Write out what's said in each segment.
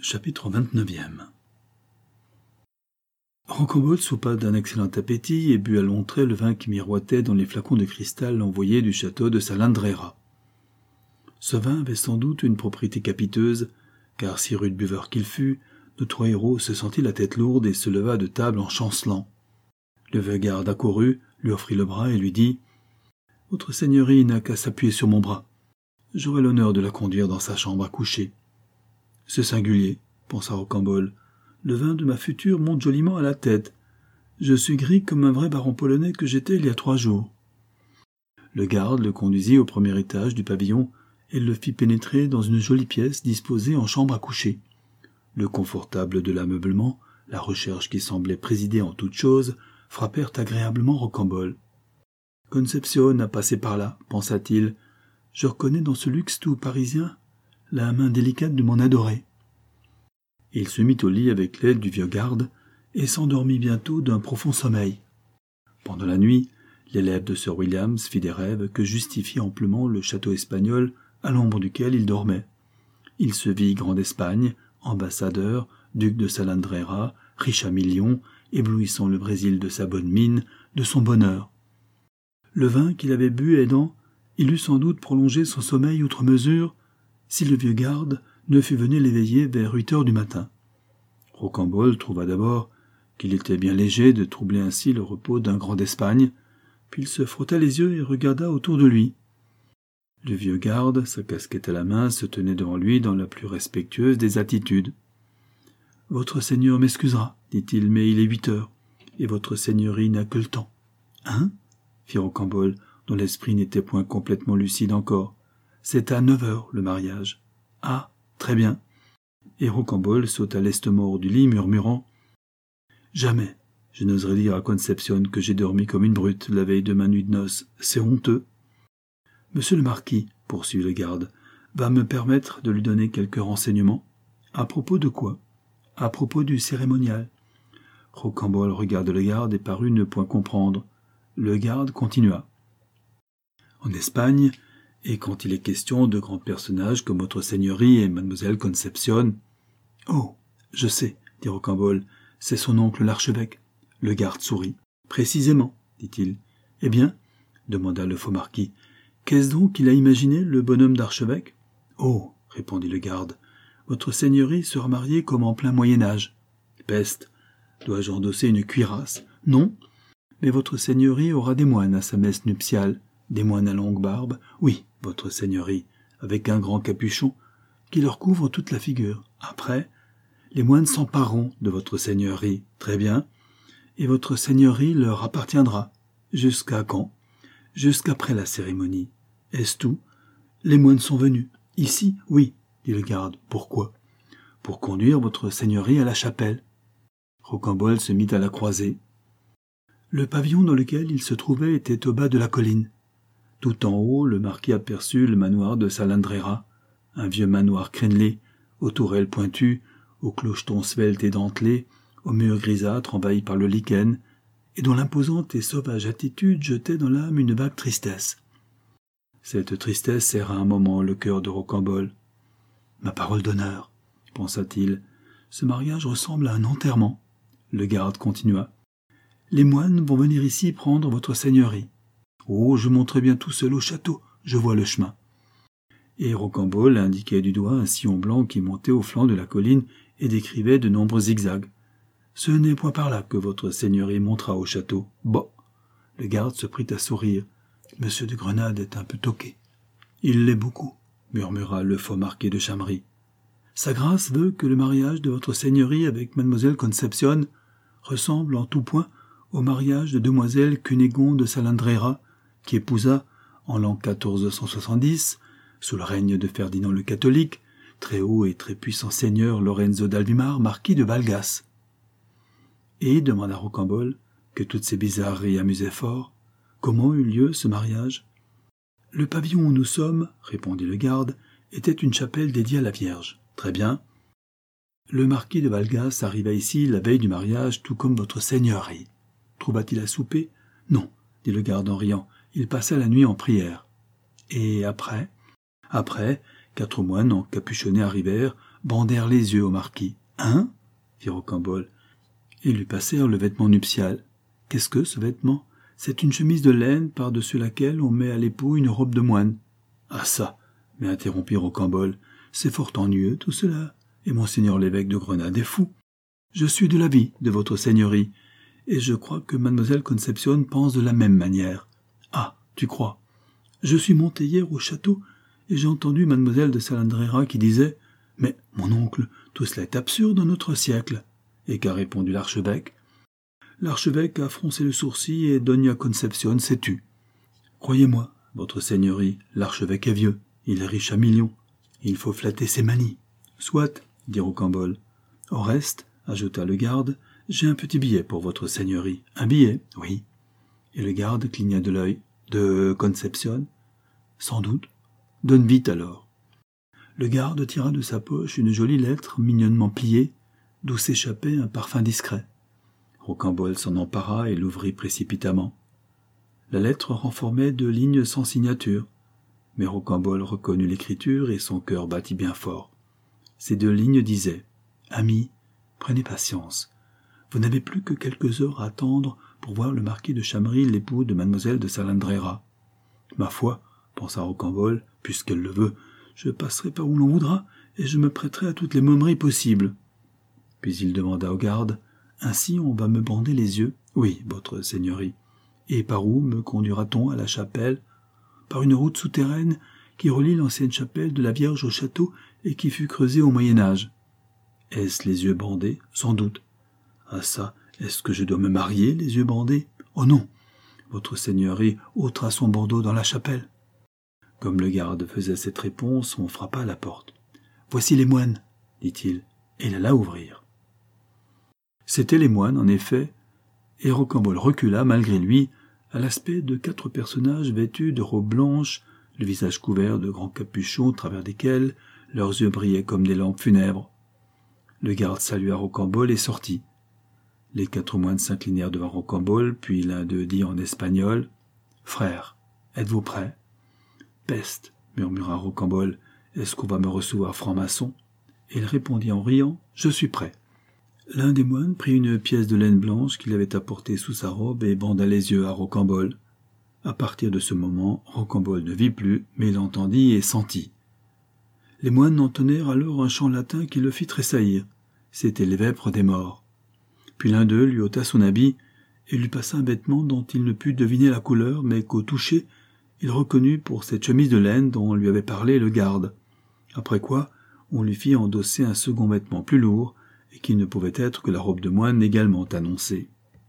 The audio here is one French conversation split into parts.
Chapitre 29. Rocambole soupa d'un excellent appétit et but à longs traits le vin qui miroitait dans les flacons de cristal envoyés du château de Salandrera. Ce vin avait sans doute une propriété capiteuse, car si rude buveur qu'il fût, notre héros se sentit la tête lourde et se leva de table en chancelant. Le vieux garde accourut, lui offrit le bras et lui dit « Votre seigneurie n'a qu'à s'appuyer sur mon bras. J'aurai l'honneur de la conduire dans sa chambre à coucher. » C'est singulier, pensa Rocambole. Le vin de ma future monte joliment à la tête. Je suis gris comme un vrai baron polonais que j'étais il y a 3 jours. Le garde le conduisit au premier étage du pavillon et le fit pénétrer dans une jolie pièce disposée en chambre à coucher. Le confortable de l'ameublement, la recherche qui semblait présider en toutes choses, frappèrent agréablement Rocambole. Concepcion a passé par là, pensa-t-il. Je reconnais dans ce luxe tout parisien la main délicate de mon adoré. Il se mit au lit avec l'aide du vieux garde et s'endormit bientôt d'un profond sommeil. Pendant la nuit, l'élève de Sir Williams fit des rêves que justifiait amplement le château espagnol à l'ombre duquel il dormait. Il se vit grand d'Espagne, ambassadeur, duc de Salandrera, riche à millions, éblouissant le Brésil de sa bonne mine, de son bonheur. Le vin qu'il avait bu aidant, il eût sans doute prolongé son sommeil outre mesure, si le vieux garde ne fût venu l'éveiller vers 8 heures du matin. Rocambole trouva d'abord qu'il était bien léger de troubler ainsi le repos d'un grand d'Espagne, puis il se frotta les yeux et regarda autour de lui. Le vieux garde, sa casquette à la main, se tenait devant lui dans la plus respectueuse des attitudes. « Votre seigneur m'excusera, dit-il, mais il est 8 heures, et votre seigneurie n'a que le temps. »« Hein ?» fit Rocambole, dont l'esprit n'était point complètement lucide encore. « C'est à 9 heures, le mariage. »« Ah, très bien. » Et Rocambole sauta lestement hors du lit, murmurant « Jamais je n'oserais dire à Concepcion que j'ai dormi comme une brute la veille de ma nuit de noces. C'est honteux. » « Monsieur le marquis, poursuivit le garde, va me permettre de lui donner quelques renseignements. À propos de quoi ? À propos du cérémonial. » Rocambole regarda le garde et parut ne point comprendre. Le garde continua. « En Espagne, et quand il est question de grands personnages comme votre seigneurie et mademoiselle Concepcion... »« Oh, je sais, dit Rocambole, c'est son oncle l'archevêque. » Le garde sourit. « Précisément, dit-il. »« Eh bien, demanda le faux marquis, qu'est-ce donc qu'il a imaginé, le bonhomme d'archevêque ? » ?»« Oh, répondit le garde, votre seigneurie sera mariée comme en plein Moyen-Âge. »« Peste, dois-je endosser une cuirasse ? » ?»« Non, mais votre seigneurie aura des moines à sa messe nuptiale, des moines à longue barbe, oui, votre seigneurie, avec un grand capuchon qui leur couvre toute la figure. Après, les moines s'empareront de votre seigneurie, très bien, et votre seigneurie leur appartiendra. Jusqu'à quand ? Jusqu'après la cérémonie. Est-ce tout ? Les moines sont venus. Ici, oui, dit le garde. Pourquoi ? Pour conduire votre seigneurie à la chapelle. Rocambole se mit à la croisée. Le pavillon dans lequel il se trouvait était au bas de la colline. Tout en haut, le marquis aperçut le manoir de Salandrera, un vieux manoir crénelé, aux tourelles pointues, aux clochetons sveltes et dentelés, aux murs grisâtres envahis par le lichen, et dont l'imposante et sauvage attitude jetait dans l'âme une vague tristesse. Cette tristesse serra un moment le cœur de Rocambole. « Ma parole d'honneur, pensa-t-il, ce mariage ressemble à un enterrement. » Le garde continua. « Les moines vont venir ici prendre votre seigneurie. Oh, je monterai bien tout seul au château, je vois le chemin. » Et Rocambole indiquait du doigt un sillon blanc qui montait au flanc de la colline et décrivait de nombreux zigzags. « Ce n'est point par là que votre seigneurie montera au château. » Bon. Le garde se prit à sourire. « Monsieur de Grenade est un peu toqué. »« Il l'est beaucoup, » murmura le faux marquis de Chamery. « Sa grâce veut que le mariage de votre seigneurie avec mademoiselle Concepcion ressemble en tout point au mariage de demoiselle Cunégonde de Salandrera, qui épousa, en l'an 1470, sous le règne de Ferdinand le Catholique, très haut et très puissant seigneur Lorenzo d'Alvimar, marquis de Valgas. » Et, demanda Rocambole, que toutes ces bizarreries amusaient fort, comment eut lieu ce mariage ? Le pavillon où nous sommes, répondit le garde, était une chapelle dédiée à la Vierge. Très bien. Le marquis de Valgas arriva ici la veille du mariage, tout comme votre seigneurie. Trouva-t-il à souper ? Non, dit le garde en riant, il passa la nuit en prière. Et après ? Après, 4 moines encapuchonnés arrivèrent, bandèrent les yeux au marquis. « Hein ?» fit Rocambole, et lui passèrent le vêtement nuptial. « Qu'est-ce que ce vêtement ? C'est une chemise de laine par-dessus laquelle on met à l'époux une robe de moine. »« Ah ça !» m'interrompit Rocambole, « c'est fort ennuyeux tout cela, et monseigneur l'évêque de Grenade est fou. Je suis de l'avis de votre seigneurie, et je crois que mademoiselle Concepcion pense de la même manière. Ah, tu crois ? Je suis monté hier au château, et j'ai entendu mademoiselle de Salandrera qui disait « Mais, mon oncle, tout cela est absurde dans notre siècle. » Et qu'a répondu l'archevêque ? L'archevêque a froncé le sourcil et Dona Concepcion s'est tue. Croyez-moi, votre seigneurie, l'archevêque est vieux, il est riche à millions, il faut flatter ses manies. Soit, dit Rocambole. Au reste, ajouta le garde, j'ai un petit billet pour votre seigneurie. Un billet, oui. Et le garde cligna de l'œil. De Concepcion ? Sans doute. Donne vite alors. Le garde tira de sa poche une jolie lettre mignonnement pliée, d'où s'échappait un parfum discret. Rocambole s'en empara et l'ouvrit précipitamment. La lettre renfermait 2 lignes sans signature, mais Rocambole reconnut l'écriture et son cœur battit bien fort. Ces 2 lignes disaient « Ami, prenez patience. Vous n'avez plus que quelques heures à attendre pour voir le marquis de Chamery, l'époux de mademoiselle de Salandrera. Ma foi, pensa Rocambole, puisqu'elle le veut, je passerai par où l'on voudra, et je me prêterai à toutes les momeries possibles. » Puis il demanda au garde, « Ainsi on va me bander les yeux ?»« Oui, votre seigneurie. »« Et par où me conduira-t-on à la chapelle ?»« Par une route souterraine qui relie l'ancienne chapelle de la Vierge au château et qui fut creusée au Moyen-Âge. »« Est-ce les yeux bandés ? Sans doute. »« Ah ça, est-ce que je dois me marier, les yeux bandés ? Oh non, votre seigneurie ôtera son bandeau dans la chapelle. » Comme le garde faisait cette réponse, on frappa à la porte. « Voici les moines, » dit-il, et il alla ouvrir. C'étaient les moines, en effet, et Rocambole recula, malgré lui, à l'aspect de 4 personnages vêtus de robes blanches, le visage couvert de grands capuchons au travers desquels leurs yeux brillaient comme des lampes funèbres. Le garde salua Rocambole et sortit. Les 4 moines s'inclinèrent devant Rocambole, puis l'un d'eux dit en espagnol « Frère, êtes-vous prêts ?»« Peste, murmura Rocambole, est-ce qu'on va me recevoir franc-maçon ?» Et il répondit en riant « Je suis prêt. » L'un des moines prit une pièce de laine blanche qu'il avait apportée sous sa robe et banda les yeux à Rocambole. À partir de ce moment, Rocambole ne vit plus, mais il entendit et sentit. Les moines entonnèrent alors un chant latin qui le fit tressaillir. C'étaient les vêpres des morts. Puis l'un d'eux lui ôta son habit et lui passa un vêtement dont il ne put deviner la couleur, mais qu'au toucher, il reconnut pour cette chemise de laine dont lui avait parlé le garde. Après quoi, on lui fit endosser un second vêtement plus lourd, et qui ne pouvait être que la robe de moine également annoncée.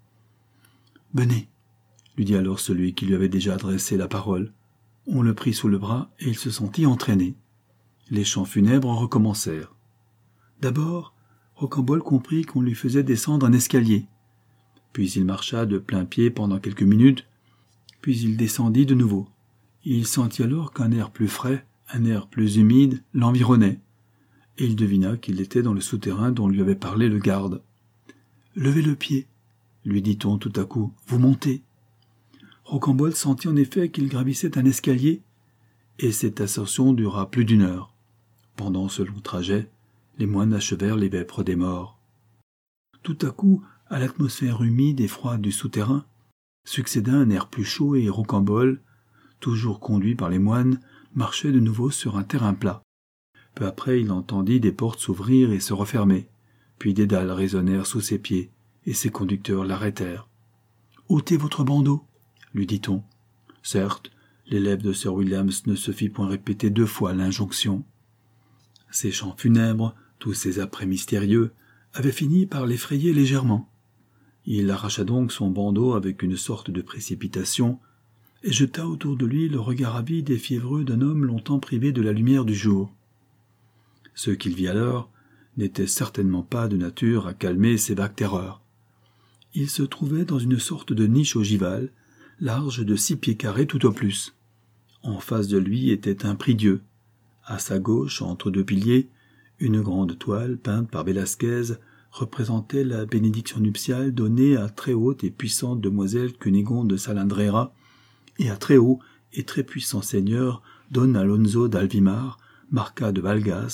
« Venez !» lui dit alors celui qui lui avait déjà adressé la parole. On le prit sous le bras, et il se sentit entraîné. Les chants funèbres recommencèrent. D'abord, Rocambole comprit qu'on lui faisait descendre un escalier. Puis il marcha de plein pied pendant quelques minutes, puis il descendit de nouveau. Il sentit alors qu'un air plus frais, un air plus humide, l'environnait, et il devina qu'il était dans le souterrain dont lui avait parlé le garde. « Levez le pied, » lui dit-on tout à coup, « vous montez. » Rocambole sentit en effet qu'il gravissait un escalier, et cette ascension dura plus d'1 heure. Pendant ce long trajet, les moines achevèrent les vêpres des morts. Tout à coup, à l'atmosphère humide et froide du souterrain, succéda un air plus chaud et Rocambole, toujours conduit par les moines, marchait de nouveau sur un terrain plat. Peu après, il entendit des portes s'ouvrir et se refermer, puis des dalles résonnèrent sous ses pieds, et ses conducteurs l'arrêtèrent. « Ôtez votre bandeau, » lui dit-on. Certes, l'élève de Sir Williams ne se fit point répéter 2 fois l'injonction. Ces chants funèbres, tous ces apprêts mystérieux, avaient fini par l'effrayer légèrement. Il arracha donc son bandeau avec une sorte de précipitation, et jeta autour de lui le regard avide et fiévreux d'un homme longtemps privé de la lumière du jour. Ce qu'il vit alors n'était certainement pas de nature à calmer ses vagues terreurs. Il se trouvait dans une sorte de niche ogivale, large de 6 pieds carrés tout au plus. En face de lui était un prie-dieu. À sa gauche, entre 2 piliers, une grande toile peinte par Velasquez représentait la bénédiction nuptiale donnée à très haute et puissante demoiselle Cunégonde de Salandrera et à très haut et très puissant seigneur Don Alonso d'Alvimar, marquat de Valgas,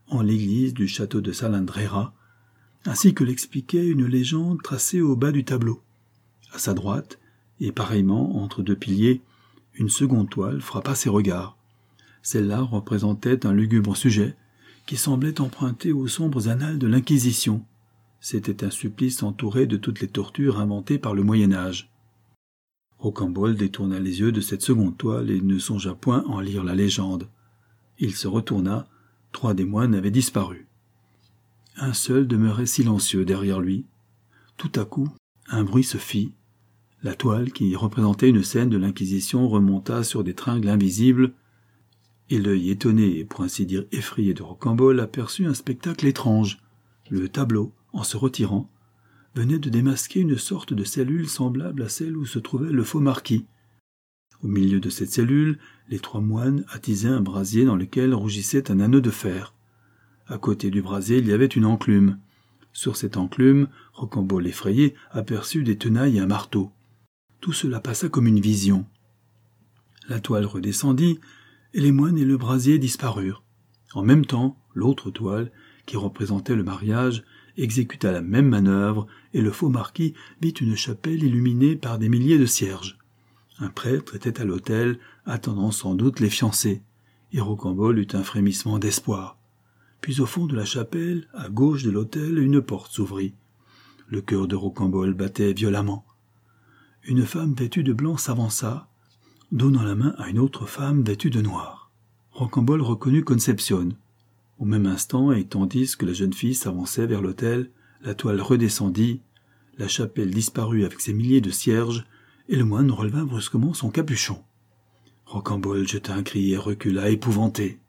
en l'église du château de Salandrera, ainsi que l'expliquait une légende tracée au bas du tableau. À sa droite, et pareillement entre deux piliers, une seconde toile frappa ses regards. Celle-là représentait un lugubre sujet qui semblait emprunté aux sombres annales de l'Inquisition. C'était un supplice entouré de toutes les tortures inventées par le Moyen-Âge. Rocambole détourna les yeux de cette seconde toile et ne songea point en lire la légende. Il se retourna, 3 des moines avaient disparu. Un seul demeurait silencieux derrière lui. Tout à coup, un bruit se fit. La toile, qui représentait une scène de l'Inquisition, remonta sur des tringles invisibles, et l'œil étonné et pour ainsi dire effrayé de Rocambole aperçut un spectacle étrange. Le tableau, en se retirant, venait de démasquer une sorte de cellule semblable à celle où se trouvait le faux marquis. Au milieu de cette cellule, les 3 moines attisaient un brasier dans lequel rougissait un anneau de fer. À côté du brasier, il y avait une enclume. Sur cette enclume, Rocambole effrayé aperçut des tenailles et un marteau. Tout cela passa comme une vision. La toile redescendit, et les moines et le brasier disparurent. En même temps, l'autre toile, qui représentait le mariage, exécuta la même manœuvre, et le faux marquis vit une chapelle illuminée par des milliers de cierges. Un prêtre était à l'autel, attendant sans doute les fiancés, et Rocambole eut un frémissement d'espoir. Puis au fond de la chapelle, à gauche de l'autel, une porte s'ouvrit. Le cœur de Rocambole battait violemment. Une femme vêtue de blanc s'avança, donnant la main à une autre femme vêtue de noir. Rocambole reconnut Concepcion. Au même instant, et tandis que la jeune fille s'avançait vers l'autel, la toile redescendit, la chapelle disparut avec ses milliers de cierges, et le moine releva brusquement son capuchon. Rocambole jeta un cri et recula épouvanté.